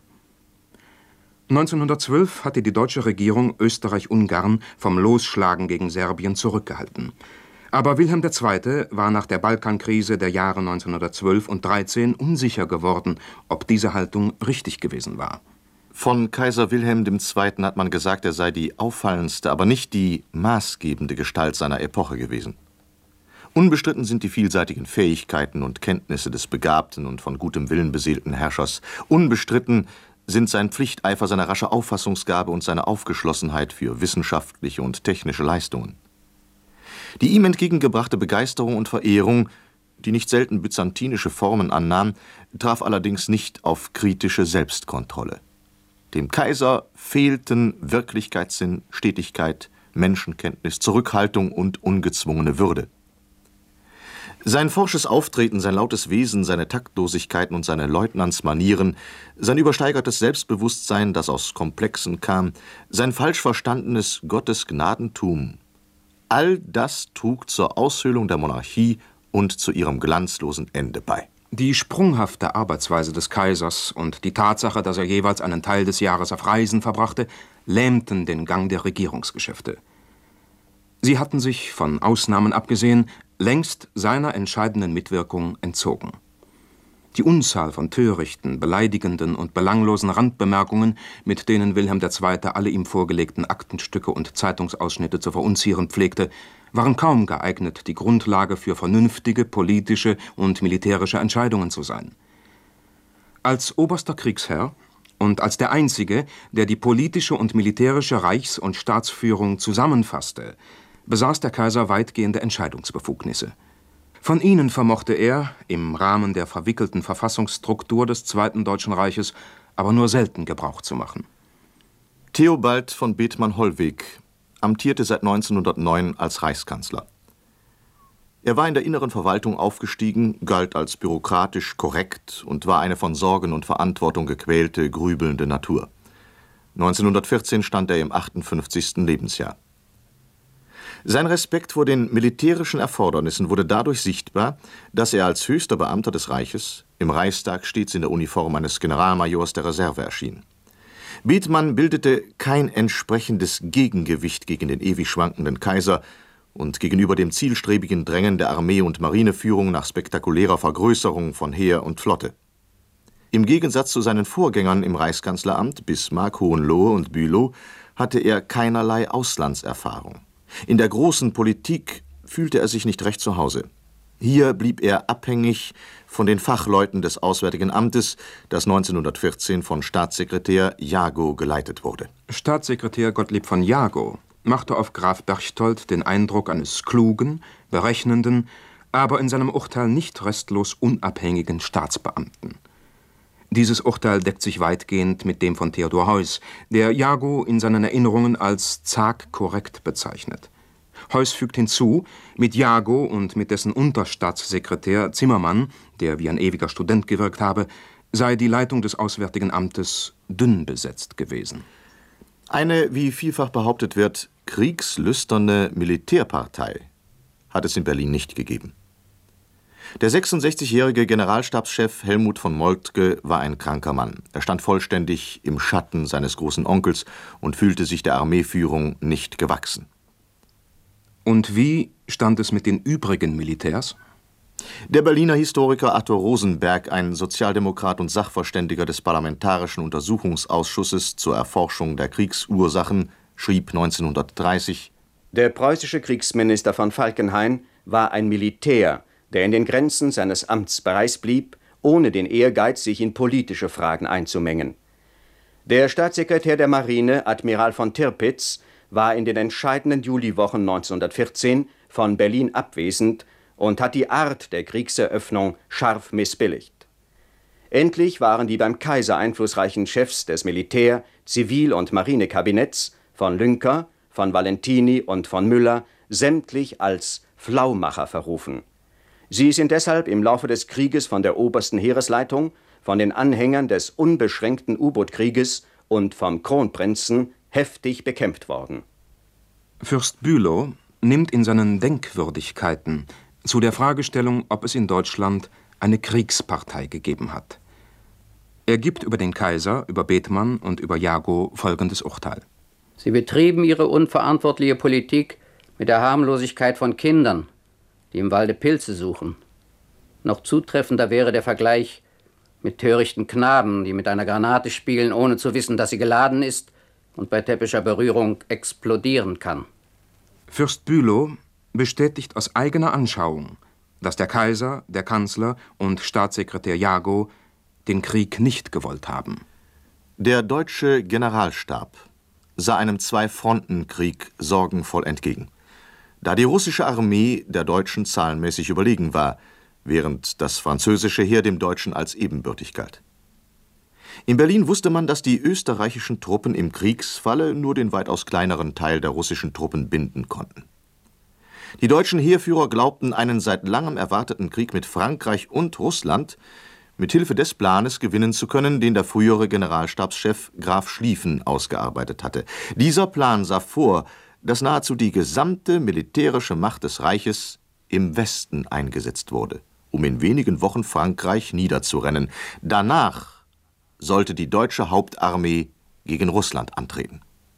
S11: neunzehnhundertzwölf hatte die deutsche Regierung Österreich-Ungarn vom Losschlagen gegen Serbien zurückgehalten. Aber Wilhelm der Zweite war nach der Balkankrise der Jahre neunzehnhundertzwölf und dreizehn unsicher geworden, ob diese Haltung richtig gewesen war.
S9: Von Kaiser Wilhelm der Zweite. Hat man gesagt, er sei die auffallendste, aber nicht die maßgebende Gestalt seiner Epoche gewesen. Unbestritten sind die vielseitigen Fähigkeiten und Kenntnisse des begabten und von gutem Willen beseelten Herrschers. Unbestritten sind sein Pflichteifer, seine rasche Auffassungsgabe und seine Aufgeschlossenheit für wissenschaftliche und technische Leistungen. Die ihm entgegengebrachte Begeisterung und Verehrung, die nicht selten byzantinische Formen annahm, traf allerdings nicht auf kritische Selbstkontrolle. Dem Kaiser fehlten Wirklichkeitssinn, Stetigkeit, Menschenkenntnis, Zurückhaltung und ungezwungene Würde. Sein forsches Auftreten, sein lautes Wesen, seine Taktlosigkeiten und seine Leutnantsmanieren, sein übersteigertes Selbstbewusstsein, das aus Komplexen kam, sein falsch verstandenes Gottesgnadentum, all das trug zur Aushöhlung der Monarchie und zu ihrem glanzlosen Ende bei.
S11: Die sprunghafte Arbeitsweise des Kaisers und die Tatsache, dass er jeweils einen Teil des Jahres auf Reisen verbrachte, lähmten den Gang der Regierungsgeschäfte. Sie hatten sich, von Ausnahmen abgesehen, längst seiner entscheidenden Mitwirkung entzogen. Die Unzahl von törichten, beleidigenden und belanglosen Randbemerkungen, mit denen Wilhelm der Zweite. Alle ihm vorgelegten Aktenstücke und Zeitungsausschnitte zu verunzieren pflegte, waren kaum geeignet, die Grundlage für vernünftige politische und militärische Entscheidungen zu sein. Als oberster Kriegsherr und als der Einzige, der die politische und militärische Reichs- und Staatsführung zusammenfasste, besaß der Kaiser weitgehende Entscheidungsbefugnisse. Von ihnen vermochte er, im Rahmen der verwickelten Verfassungsstruktur des Zweiten Deutschen Reiches, aber nur selten Gebrauch zu machen.
S9: Theobald von Bethmann-Hollweg amtierte seit neunzehnhundertneun als Reichskanzler. Er war in der inneren Verwaltung aufgestiegen, galt als bürokratisch korrekt und war eine von Sorgen und Verantwortung gequälte, grübelnde Natur. neunzehnhundertvierzehn stand er im achtundfünfzigsten Lebensjahr. Sein Respekt vor den militärischen Erfordernissen wurde dadurch sichtbar, dass er als höchster Beamter des Reiches im Reichstag stets in der Uniform eines Generalmajors der Reserve erschien. Bethmann bildete kein entsprechendes Gegengewicht gegen den ewig schwankenden Kaiser und gegenüber dem zielstrebigen Drängen der Armee- und Marineführung nach spektakulärer Vergrößerung von Heer und Flotte. Im Gegensatz zu seinen Vorgängern im Reichskanzleramt Bismarck, Hohenlohe und Bülow hatte er keinerlei Auslandserfahrung. In der großen Politik fühlte er sich nicht recht zu Hause. Hier blieb er abhängig von den Fachleuten des Auswärtigen Amtes, das neunzehnhundertvierzehn von Staatssekretär Jagow geleitet wurde.
S11: Staatssekretär Gottlieb von Jagow machte auf Graf Berchtold den Eindruck eines klugen, berechnenden, aber in seinem Urteil nicht restlos unabhängigen Staatsbeamten. Dieses Urteil deckt sich weitgehend mit dem von Theodor Heuss, der Jagow in seinen Erinnerungen als zag korrekt bezeichnet. Heuss fügt hinzu, mit Jagow und mit dessen Unterstaatssekretär Zimmermann, der wie ein ewiger Student gewirkt habe, sei die Leitung des Auswärtigen Amtes dünn besetzt gewesen.
S9: Eine, wie vielfach behauptet wird, kriegslüsterne Militärpartei hat es in Berlin nicht gegeben. Der sechsundsechzigjährige Generalstabschef Helmut von Moltke war ein kranker Mann. Er stand vollständig im Schatten seines großen Onkels und fühlte sich der Armeeführung nicht gewachsen.
S11: Und wie stand es mit den übrigen Militärs?
S9: Der Berliner Historiker Arthur Rosenberg, ein Sozialdemokrat und Sachverständiger des Parlamentarischen Untersuchungsausschusses zur Erforschung der Kriegsursachen, schrieb neunzehnhundertdreißig:
S13: Der preußische Kriegsminister von Falkenhayn war ein Militär, der in den Grenzen seines Amtsbereichs blieb, ohne den Ehrgeiz, sich in politische Fragen einzumengen. Der Staatssekretär der Marine, Admiral von Tirpitz, war in den entscheidenden Juliwochen neunzehnhundertvierzehn von Berlin abwesend und hat die Art der Kriegseröffnung scharf missbilligt. Endlich waren die beim Kaiser einflussreichen Chefs des Militär-, Zivil- und Marinekabinetts von Lüncker, von Valentini und von Müller sämtlich als Flaumacher verrufen. Sie sind deshalb im Laufe des Krieges von der obersten Heeresleitung, von den Anhängern des unbeschränkten U-Boot-Krieges und vom Kronprinzen heftig bekämpft worden.
S11: Fürst Bülow nimmt in seinen Denkwürdigkeiten zu der Fragestellung, ob es in Deutschland eine Kriegspartei gegeben hat. Er gibt über den Kaiser, über Bethmann und über Jagow folgendes Urteil.
S14: Sie betrieben ihre unverantwortliche Politik mit der Harmlosigkeit von Kindern, die im Walde Pilze suchen. Noch zutreffender wäre der Vergleich mit törichten Knaben, die mit einer Granate spielen, ohne zu wissen, dass sie geladen ist und bei täppischer Berührung explodieren kann.
S11: Fürst Bülow bestätigt aus eigener Anschauung, dass der Kaiser, der Kanzler und Staatssekretär Jagow den Krieg nicht gewollt haben.
S9: Der deutsche Generalstab sah einem Zwei-Fronten-Krieg sorgenvoll entgegen. Da die russische Armee der Deutschen zahlenmäßig überlegen war, während das französische Heer dem Deutschen als ebenbürtig galt. In Berlin wusste man, dass die österreichischen Truppen im Kriegsfalle nur den weitaus kleineren Teil der russischen Truppen binden konnten. Die deutschen Heerführer glaubten, einen seit langem erwarteten Krieg mit Frankreich und Russland mit Hilfe des Planes gewinnen zu können, den der frühere Generalstabschef Graf Schlieffen ausgearbeitet hatte. Dieser Plan sah vor, dass nahezu die gesamte militärische Macht des Reiches im Westen eingesetzt wurde, um in wenigen Wochen Frankreich niederzurennen. Danach sollte die deutsche Hauptarmee gegen Russland antreten.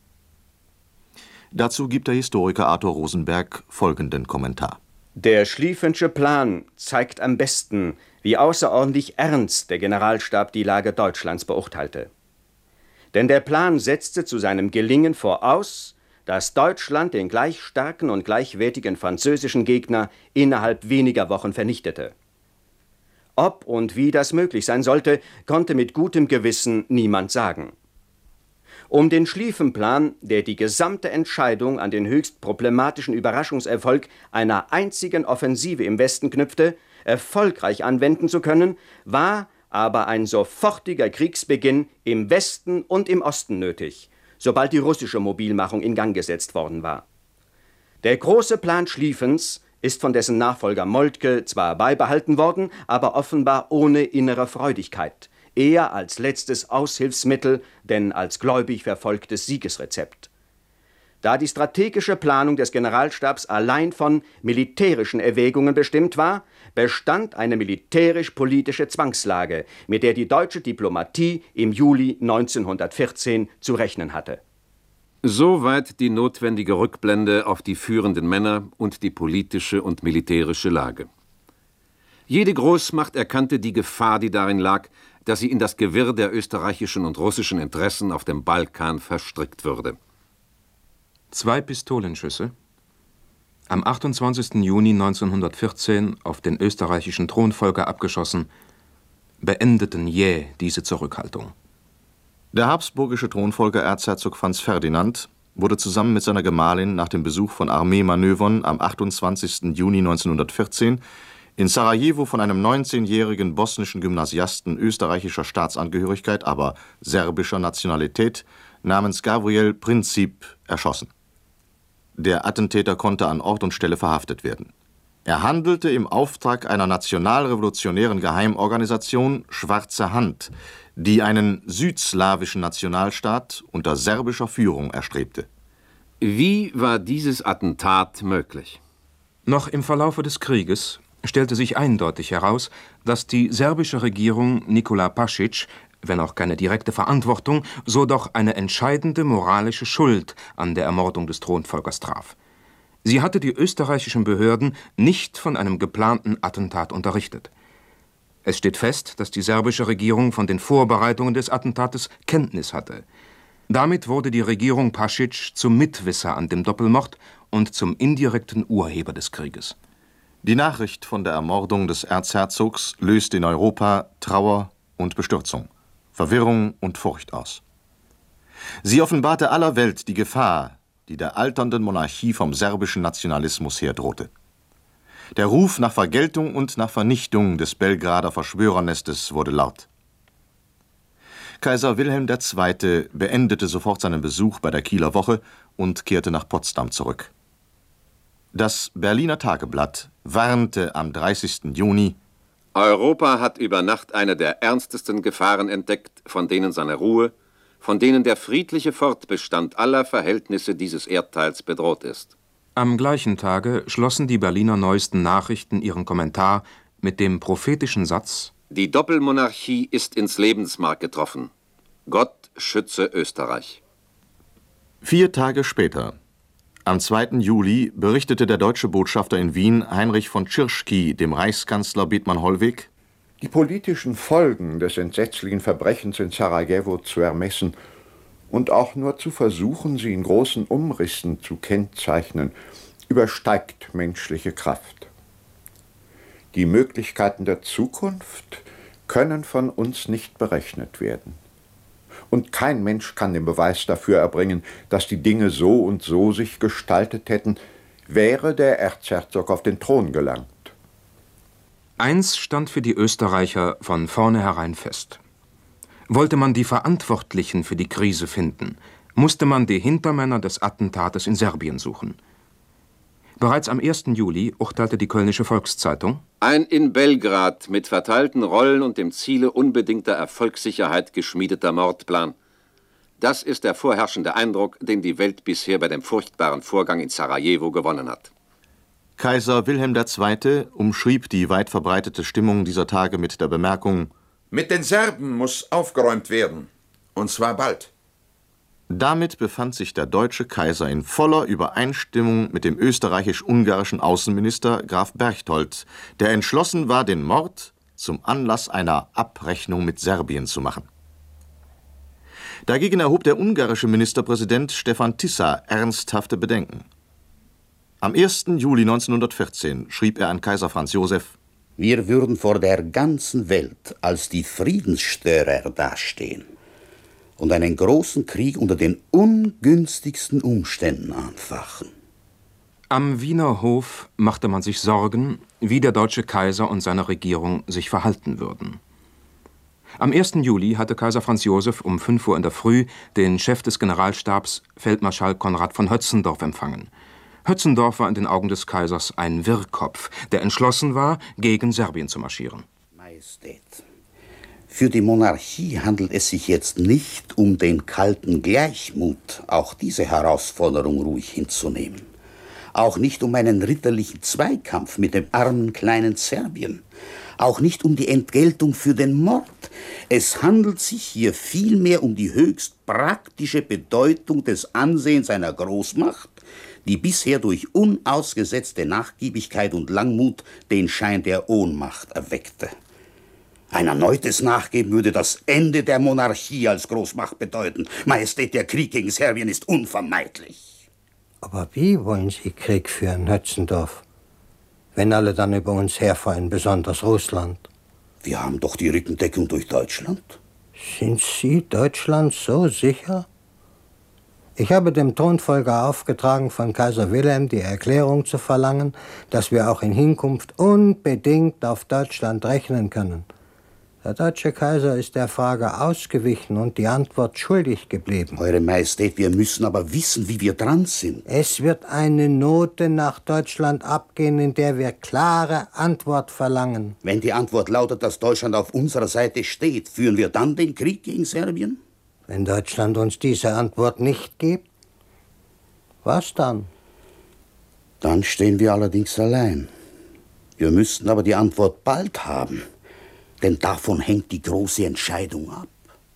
S9: Dazu gibt der Historiker Arthur Rosenberg folgenden Kommentar.
S13: Der Schlieffensche Plan zeigt am besten, wie außerordentlich ernst der Generalstab die Lage Deutschlands beurteilte. Denn der Plan setzte zu seinem Gelingen voraus, dass Deutschland den gleich starken und gleichwertigen französischen Gegner innerhalb weniger Wochen vernichtete. Ob und wie das möglich sein sollte, konnte mit gutem Gewissen niemand sagen. Um den Schlieffenplan, der die gesamte Entscheidung an den höchst problematischen Überraschungserfolg einer einzigen Offensive im Westen knüpfte, erfolgreich anwenden zu können, war aber ein sofortiger Kriegsbeginn im Westen und im Osten nötig, sobald die russische Mobilmachung in Gang gesetzt worden war. Der große Plan Schlieffens ist von dessen Nachfolger Moltke zwar beibehalten worden, aber offenbar ohne innere Freudigkeit, eher als letztes Aushilfsmittel, denn als gläubig verfolgtes Siegesrezept. Da die strategische Planung des Generalstabs allein von militärischen Erwägungen bestimmt war, bestand eine militärisch-politische Zwangslage, mit der die deutsche Diplomatie im Juli neunzehnhundertvierzehn zu rechnen hatte.
S7: Soweit die notwendige Rückblende auf die führenden Männer und die politische und militärische Lage. Jede Großmacht erkannte die Gefahr, die darin lag, dass sie in das Gewirr der österreichischen und russischen Interessen auf dem Balkan verstrickt würde.
S11: Zwei Pistolenschüsse, am achtundzwanzigsten Juni neunzehnhundertvierzehn auf den österreichischen Thronfolger abgeschossen, beendeten jäh diese Zurückhaltung.
S9: Der habsburgische Thronfolger Erzherzog Franz Ferdinand wurde zusammen mit seiner Gemahlin nach dem Besuch von Armeemanövern am achtundzwanzigsten Juni neunzehnhundertvierzehn in Sarajevo von einem neunzehnjährigen bosnischen Gymnasiasten österreichischer Staatsangehörigkeit, aber serbischer Nationalität, namens Gavril Princip erschossen. Der Attentäter konnte an Ort und Stelle verhaftet werden. Er handelte im Auftrag einer nationalrevolutionären Geheimorganisation Schwarze Hand, die einen südslawischen Nationalstaat unter serbischer Führung erstrebte.
S7: Wie war dieses Attentat möglich?
S11: Noch im Verlaufe des Krieges stellte sich eindeutig heraus, dass die serbische Regierung Nikola Pašić, wenn auch keine direkte Verantwortung, so doch eine entscheidende moralische Schuld an der Ermordung des Thronfolgers traf. Sie hatte die österreichischen Behörden nicht von einem geplanten Attentat unterrichtet. Es steht fest, dass die serbische Regierung von den Vorbereitungen des Attentates Kenntnis hatte. Damit wurde die Regierung Pašić zum Mitwisser an dem Doppelmord und zum indirekten Urheber des Krieges.
S9: Die Nachricht von der Ermordung des Erzherzogs löste in Europa Trauer und Bestürzung, Verwirrung und Furcht aus. Sie offenbarte aller Welt die Gefahr, die der alternden Monarchie vom serbischen Nationalismus her drohte. Der Ruf nach Vergeltung und nach Vernichtung des Belgrader Verschwörernestes wurde laut. Kaiser Wilhelm der Zweite beendete sofort seinen Besuch bei der Kieler Woche und kehrte nach Potsdam zurück. Das Berliner Tageblatt warnte am dreißigsten Juni:
S7: Europa hat über Nacht eine der ernstesten Gefahren entdeckt, von denen seine Ruhe, von denen der friedliche Fortbestand aller Verhältnisse dieses Erdteils bedroht ist.
S11: Am gleichen Tage schlossen die Berliner Neuesten Nachrichten ihren Kommentar mit dem prophetischen Satz:
S7: Die Doppelmonarchie ist ins Lebensmark getroffen. Gott schütze Österreich.
S9: Vier Tage später, am zweiten Juli, berichtete der deutsche Botschafter in Wien, Heinrich von Tschirschky, dem Reichskanzler Bethmann Hollweg:
S8: Die politischen Folgen des entsetzlichen Verbrechens in Sarajevo zu ermessen und auch nur zu versuchen, sie in großen Umrissen zu kennzeichnen, übersteigt menschliche Kraft. Die Möglichkeiten der Zukunft können von uns nicht berechnet werden. Und kein Mensch kann den Beweis dafür erbringen, dass die Dinge so und so sich gestaltet hätten, wäre der Erzherzog auf den Thron gelangt.
S11: Eins stand für die Österreicher von vornherein fest. Wollte man die Verantwortlichen für die Krise finden, musste man die Hintermänner des Attentates in Serbien suchen. Bereits am ersten Juli urteilte die Kölnische Volkszeitung:
S7: Ein in Belgrad mit verteilten Rollen und dem Ziele unbedingter Erfolgssicherheit geschmiedeter Mordplan. Das ist der vorherrschende Eindruck, den die Welt bisher bei dem furchtbaren Vorgang in Sarajevo gewonnen hat.
S9: Kaiser Wilhelm der Zweite umschrieb die weit verbreitete Stimmung dieser Tage mit der Bemerkung:
S12: Mit den Serben muss aufgeräumt werden, und zwar bald.
S9: Damit befand sich der deutsche Kaiser in voller Übereinstimmung mit dem österreichisch-ungarischen Außenminister Graf Berchtold, der entschlossen war, den Mord zum Anlass einer Abrechnung mit Serbien zu machen. Dagegen erhob der ungarische Ministerpräsident Stefan Tisza ernsthafte Bedenken. Am ersten Juli neunzehnhundertvierzehn schrieb er an Kaiser Franz Josef:
S17: Wir würden vor der ganzen Welt als die Friedensstörer dastehen und einen großen Krieg unter den ungünstigsten Umständen anfachen.
S11: Am Wiener Hof machte man sich Sorgen, wie der deutsche Kaiser und seine Regierung sich verhalten würden. Am ersten Juli hatte Kaiser Franz Josef um fünf Uhr in der Früh den Chef des Generalstabs, Feldmarschall Konrad von Hötzendorf, empfangen. Hötzendorf war in den Augen des Kaisers ein Wirrkopf, der entschlossen war, gegen Serbien zu marschieren.
S17: Majestät, für die Monarchie handelt es sich jetzt nicht um den kalten Gleichmut, auch diese Herausforderung ruhig hinzunehmen. Auch nicht um einen ritterlichen Zweikampf mit dem armen kleinen Serbien. Auch nicht um die Entgeltung für den Mord. Es handelt sich hier vielmehr um die höchst praktische Bedeutung des Ansehens einer Großmacht, die bisher durch unausgesetzte Nachgiebigkeit und Langmut den Schein der Ohnmacht erweckte. Ein erneutes Nachgeben würde das Ende der Monarchie als Großmacht bedeuten. Majestät, der Krieg gegen Serbien ist unvermeidlich.
S16: Aber wie wollen Sie Krieg führen, Hötzendorf, wenn alle dann über uns herfallen, besonders Russland?
S17: Wir haben doch die Rückendeckung durch Deutschland.
S16: Sind Sie Deutschland so sicher? Ich habe dem Thronfolger aufgetragen, von Kaiser Wilhelm die Erklärung zu verlangen, dass wir auch in Hinkunft unbedingt auf Deutschland rechnen können. Der deutsche Kaiser ist der Frage ausgewichen und die Antwort schuldig geblieben.
S17: Eure Majestät, wir müssen aber wissen, wie wir dran sind.
S16: Es wird eine Note nach Deutschland abgehen, in der wir klare Antwort verlangen.
S17: Wenn die Antwort lautet, dass Deutschland auf unserer Seite steht, führen wir dann den Krieg gegen Serbien?
S16: Wenn Deutschland uns diese Antwort nicht gibt, was dann?
S17: Dann stehen wir allerdings allein. Wir müssten aber die Antwort bald haben. Denn davon hängt die große Entscheidung ab.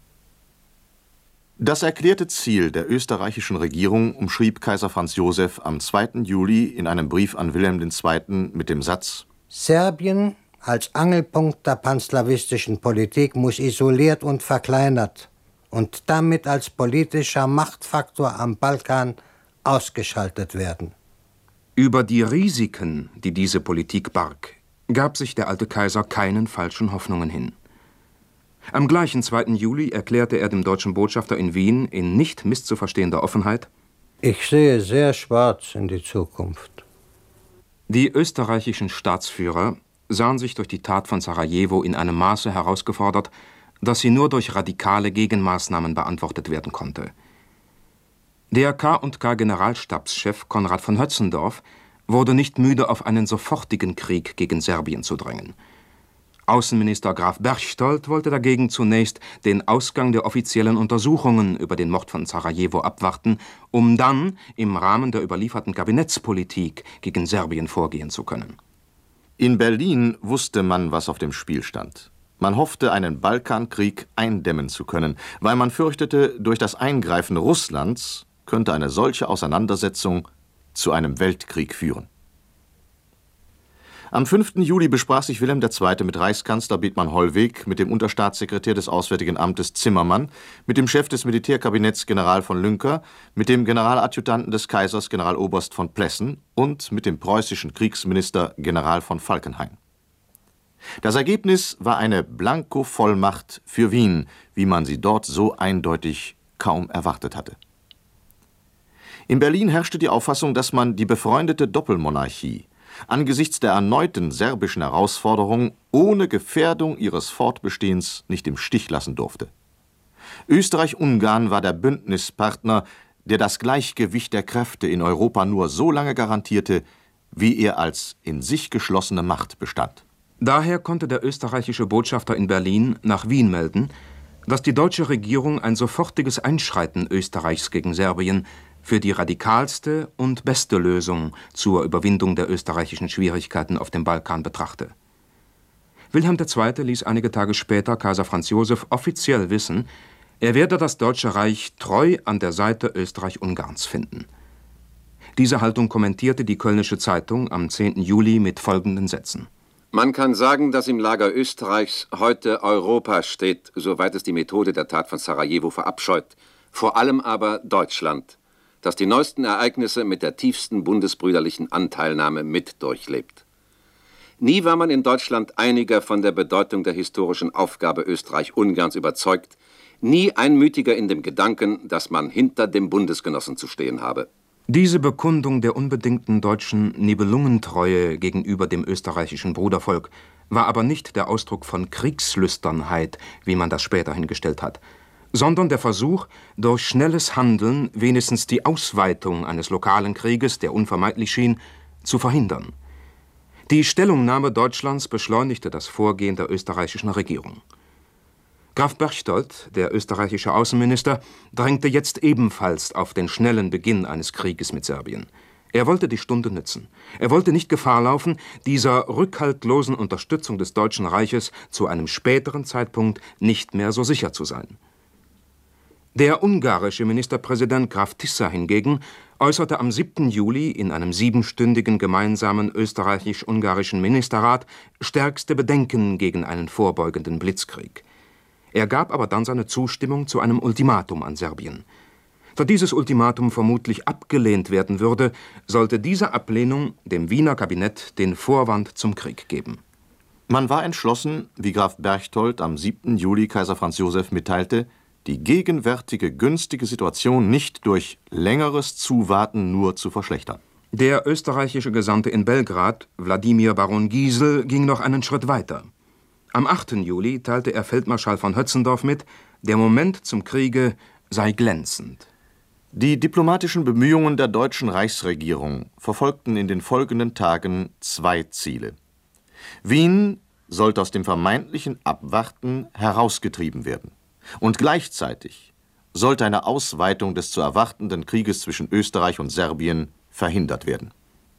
S9: Das erklärte Ziel der österreichischen Regierung umschrieb Kaiser Franz Josef am zweiten Juli in einem Brief an Wilhelm der Zweite. Mit dem Satz:
S16: Serbien als Angelpunkt der panslawistischen Politik muss isoliert und verkleinert und damit als politischer Machtfaktor am Balkan ausgeschaltet werden.
S11: Über die Risiken, die diese Politik barg, gab sich der alte Kaiser keinen falschen Hoffnungen hin. Am gleichen zweiten Juli erklärte er dem deutschen Botschafter in Wien in nicht misszuverstehender Offenheit:
S16: Ich sehe sehr schwarz in die Zukunft.
S11: Die österreichischen Staatsführer sahen sich durch die Tat von Sarajevo in einem Maße herausgefordert, dass sie nur durch radikale Gegenmaßnahmen beantwortet werden konnte. Der K und K-Generalstabschef Konrad von Hötzendorf wurde nicht müde, auf einen sofortigen Krieg gegen Serbien zu drängen. Außenminister Graf Berchtold wollte dagegen zunächst den Ausgang der offiziellen Untersuchungen über den Mord von Sarajevo abwarten, um dann im Rahmen der überlieferten Kabinettspolitik gegen Serbien vorgehen zu können.
S9: In Berlin wusste man, was auf dem Spiel stand. Man hoffte, einen Balkankrieg eindämmen zu können, weil man fürchtete, durch das Eingreifen Russlands könnte eine solche Auseinandersetzung zu einem Weltkrieg führen. Am fünften Juli besprach sich Wilhelm der Zweite. mit Reichskanzler Bethmann Hollweg, mit dem Unterstaatssekretär des Auswärtigen Amtes Zimmermann, mit dem Chef des Militärkabinetts General von Lüncker, mit dem Generaladjutanten des Kaisers Generaloberst von Plessen und mit dem preußischen Kriegsminister General von Falkenhayn. Das Ergebnis war eine Blanko-Vollmacht für Wien, wie man sie dort so eindeutig kaum erwartet hatte. In Berlin herrschte die Auffassung, dass man die befreundete Doppelmonarchie angesichts der erneuten serbischen Herausforderung ohne Gefährdung ihres Fortbestehens nicht im Stich lassen durfte. Österreich-Ungarn war der Bündnispartner, der das Gleichgewicht der Kräfte in Europa nur so lange garantierte, wie er als in sich geschlossene Macht bestand.
S11: Daher konnte der österreichische Botschafter in Berlin nach Wien melden, dass die deutsche Regierung ein sofortiges Einschreiten Österreichs gegen Serbien für die radikalste und beste Lösung zur Überwindung der österreichischen Schwierigkeiten auf dem Balkan betrachte. Wilhelm der Zweite. ließ einige Tage später Kaiser Franz Josef offiziell wissen, er werde das Deutsche Reich treu an der Seite Österreich-Ungarns finden. Diese Haltung kommentierte die Kölnische Zeitung am zehnten Juli mit folgenden Sätzen:
S7: Man kann sagen, dass im Lager Österreichs heute Europa steht, soweit es die Methode der Tat von Sarajevo verabscheut, vor allem aber Deutschland, das die neuesten Ereignisse mit der tiefsten bundesbrüderlichen Anteilnahme mit durchlebt. Nie war man in Deutschland einiger von der Bedeutung der historischen Aufgabe Österreich-Ungarns überzeugt, nie einmütiger in dem Gedanken, dass man hinter dem Bundesgenossen zu stehen habe.
S11: Diese Bekundung der unbedingten deutschen Nibelungentreue gegenüber dem österreichischen Brudervolk war aber nicht der Ausdruck von Kriegslüsternheit, wie man das später hingestellt hat, sondern der Versuch, durch schnelles Handeln wenigstens die Ausweitung eines lokalen Krieges, der unvermeidlich schien, zu verhindern. Die Stellungnahme Deutschlands beschleunigte das Vorgehen der österreichischen Regierung. Graf Berchtold, der österreichische Außenminister, drängte jetzt ebenfalls auf den schnellen Beginn eines Krieges mit Serbien. Er wollte die Stunde nützen. Er wollte nicht Gefahr laufen, dieser rückhaltlosen Unterstützung des Deutschen Reiches zu einem späteren Zeitpunkt nicht mehr so sicher zu sein. Der ungarische Ministerpräsident Graf Tisza hingegen äußerte am siebten Juli in einem siebenstündigen gemeinsamen österreichisch-ungarischen Ministerrat stärkste Bedenken gegen einen vorbeugenden Blitzkrieg. Er gab aber dann seine Zustimmung zu einem Ultimatum an Serbien. Da dieses Ultimatum vermutlich abgelehnt werden würde, sollte diese Ablehnung dem Wiener Kabinett den Vorwand zum Krieg geben.
S9: Man war entschlossen, wie Graf Berchtold am siebten Juli Kaiser Franz Josef mitteilte, die gegenwärtige günstige Situation nicht durch längeres Zuwarten nur zu verschlechtern.
S11: Der österreichische Gesandte in Belgrad, Wladimir Baron Giesel, ging noch einen Schritt weiter. Am achten Juli teilte er Feldmarschall von Hötzendorf mit, der Moment zum Kriege sei glänzend.
S9: Die diplomatischen Bemühungen der deutschen Reichsregierung verfolgten in den folgenden Tagen zwei Ziele. Wien sollte aus dem vermeintlichen Abwarten herausgetrieben werden. Und gleichzeitig sollte eine Ausweitung des zu erwartenden Krieges zwischen Österreich und Serbien verhindert werden.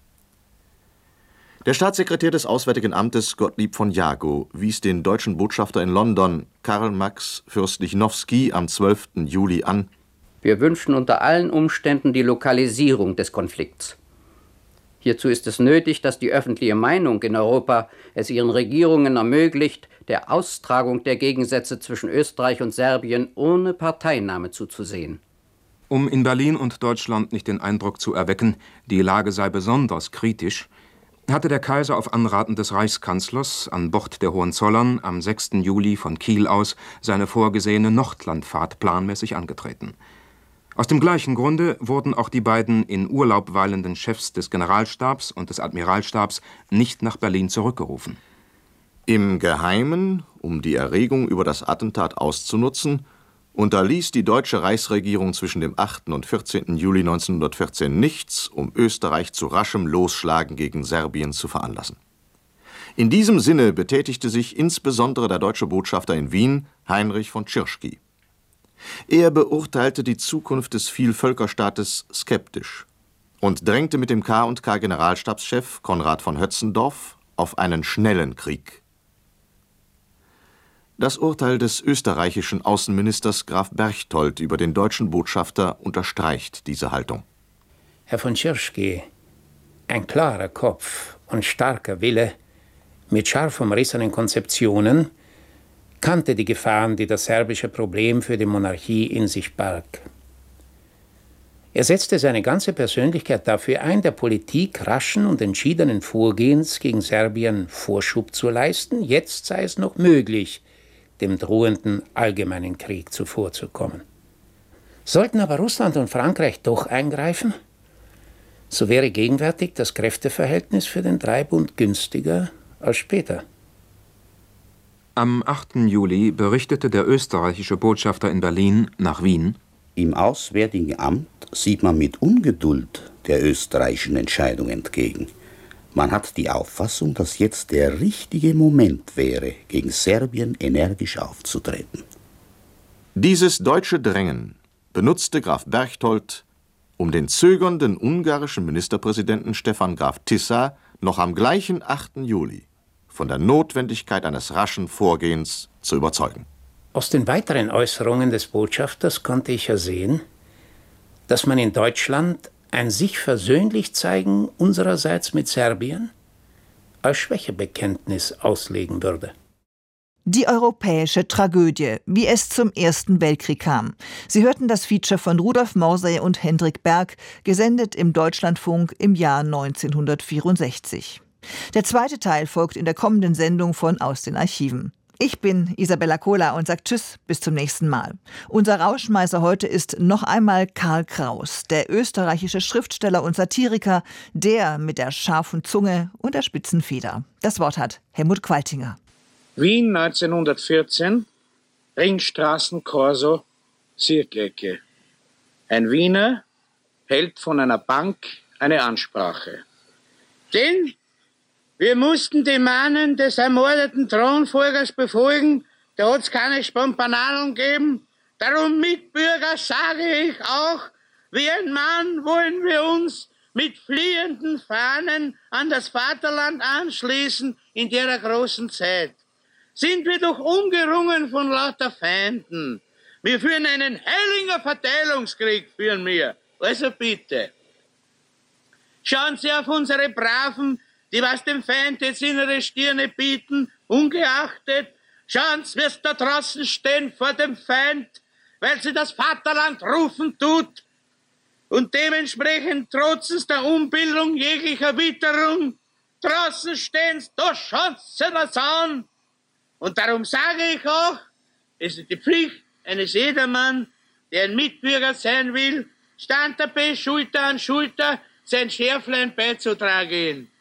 S9: Der Staatssekretär des Auswärtigen Amtes Gottlieb von Jagow wies den deutschen Botschafter in London, Karl Max Fürst Lichnowsky, am zwölften Juli an:
S14: Wir wünschen unter allen Umständen die Lokalisierung des Konflikts. Hierzu ist es nötig, dass die öffentliche Meinung in Europa es ihren Regierungen ermöglicht, der Austragung der Gegensätze zwischen Österreich und Serbien ohne Parteinahme zuzusehen.
S11: Um in Berlin und Deutschland nicht den Eindruck zu erwecken, die Lage sei besonders kritisch, hatte der Kaiser auf Anraten des Reichskanzlers an Bord der Hohenzollern am sechsten Juli von Kiel aus seine vorgesehene Nordlandfahrt planmäßig angetreten. Aus dem gleichen Grunde wurden auch die beiden in Urlaub weilenden Chefs des Generalstabs und des Admiralstabs nicht nach Berlin zurückgerufen.
S9: Im Geheimen, um die Erregung über das Attentat auszunutzen, unterließ die deutsche Reichsregierung zwischen dem achten und vierzehnten Juli neunzehnhundertvierzehn nichts, um Österreich zu raschem Losschlagen gegen Serbien zu veranlassen. In diesem Sinne betätigte sich insbesondere der deutsche Botschafter in Wien, Heinrich von Tschirschky. Er beurteilte die Zukunft des Vielvölkerstaates skeptisch und drängte mit dem K und K-Generalstabschef Konrad von Hötzendorf auf einen schnellen Krieg. Das Urteil des österreichischen Außenministers Graf Berchtold über den deutschen Botschafter unterstreicht diese Haltung.
S18: Herr von Tschirschky, ein klarer Kopf und starker Wille mit scharf umrissenen Konzeptionen, kannte die Gefahren, die das serbische Problem für die Monarchie in sich barg. Er setzte seine ganze Persönlichkeit dafür ein, der Politik raschen und entschiedenen Vorgehens gegen Serbien Vorschub zu leisten. Jetzt sei es noch möglich, dem drohenden allgemeinen Krieg zuvorzukommen. Sollten aber Russland und Frankreich doch eingreifen, so wäre gegenwärtig das Kräfteverhältnis für den Dreibund günstiger als später.
S11: Am achten Juli berichtete der österreichische Botschafter in Berlin nach Wien:
S17: Im Auswärtigen Amt sieht man mit Ungeduld der österreichischen Entscheidung entgegen. Man hat die Auffassung, dass jetzt der richtige Moment wäre, gegen Serbien energisch aufzutreten.
S9: Dieses deutsche Drängen benutzte Graf Berchtold, um den zögernden ungarischen Ministerpräsidenten Stefan Graf Tisza noch am gleichen achten Juli von der Notwendigkeit eines raschen Vorgehens zu überzeugen.
S18: Aus den weiteren Äußerungen des Botschafters konnte ich ersehen, dass man in Deutschland ein sich versöhnlich zeigen unsererseits mit Serbien als Schwächebekenntnis auslegen würde.
S2: Die europäische Tragödie, wie es zum Ersten Weltkrieg kam. Sie hörten das Feature von Rudolf Morsey und Hendrik Berg, gesendet im Deutschlandfunk im Jahr neunzehnhundertvierundsechzig. Der zweite Teil folgt in der kommenden Sendung von Aus den Archiven. Ich bin Isabella Kohler und sage Tschüss, bis zum nächsten Mal. Unser Rauschmeißer heute ist noch einmal Karl Kraus, der österreichische Schriftsteller und Satiriker, der mit der scharfen Zunge und der spitzen Feder. Das Wort hat Helmut Qualtinger.
S4: Wien neunzehnhundertvierzehn, Ringstraßen-Korso, Zirkecke. Ein Wiener hält von einer Bank eine Ansprache. Denn wir mussten die Mahnen des ermordeten Thronfolgers befolgen, da hat es keine Spompanadeln gegeben. Darum, Mitbürger, sage ich auch, wie ein Mann wollen wir uns mit fliehenden Fahnen an das Vaterland anschließen in der großen Zeit. Sind wir doch umgerungen von lauter Feinden, Wir führen einen heiligen Verteilungskrieg, führen wir. Also bitte. Schauen Sie auf unsere Braven, die was dem Feind jetzt in ihre Stirne bieten, ungeachtet. Schauen Sie, wie sie da draußen stehen vor dem Feind, weil sie das Vaterland rufen tut. Und dementsprechend trotzen sie der Umbildung jeglicher Witterung. Draußen stehen sie, da schauen sie das an. Und darum sage ich auch, es ist die Pflicht eines jedermann, der ein Mitbürger sein will, Stand dabei, Schulter an Schulter, sein Schärflein beizutragen.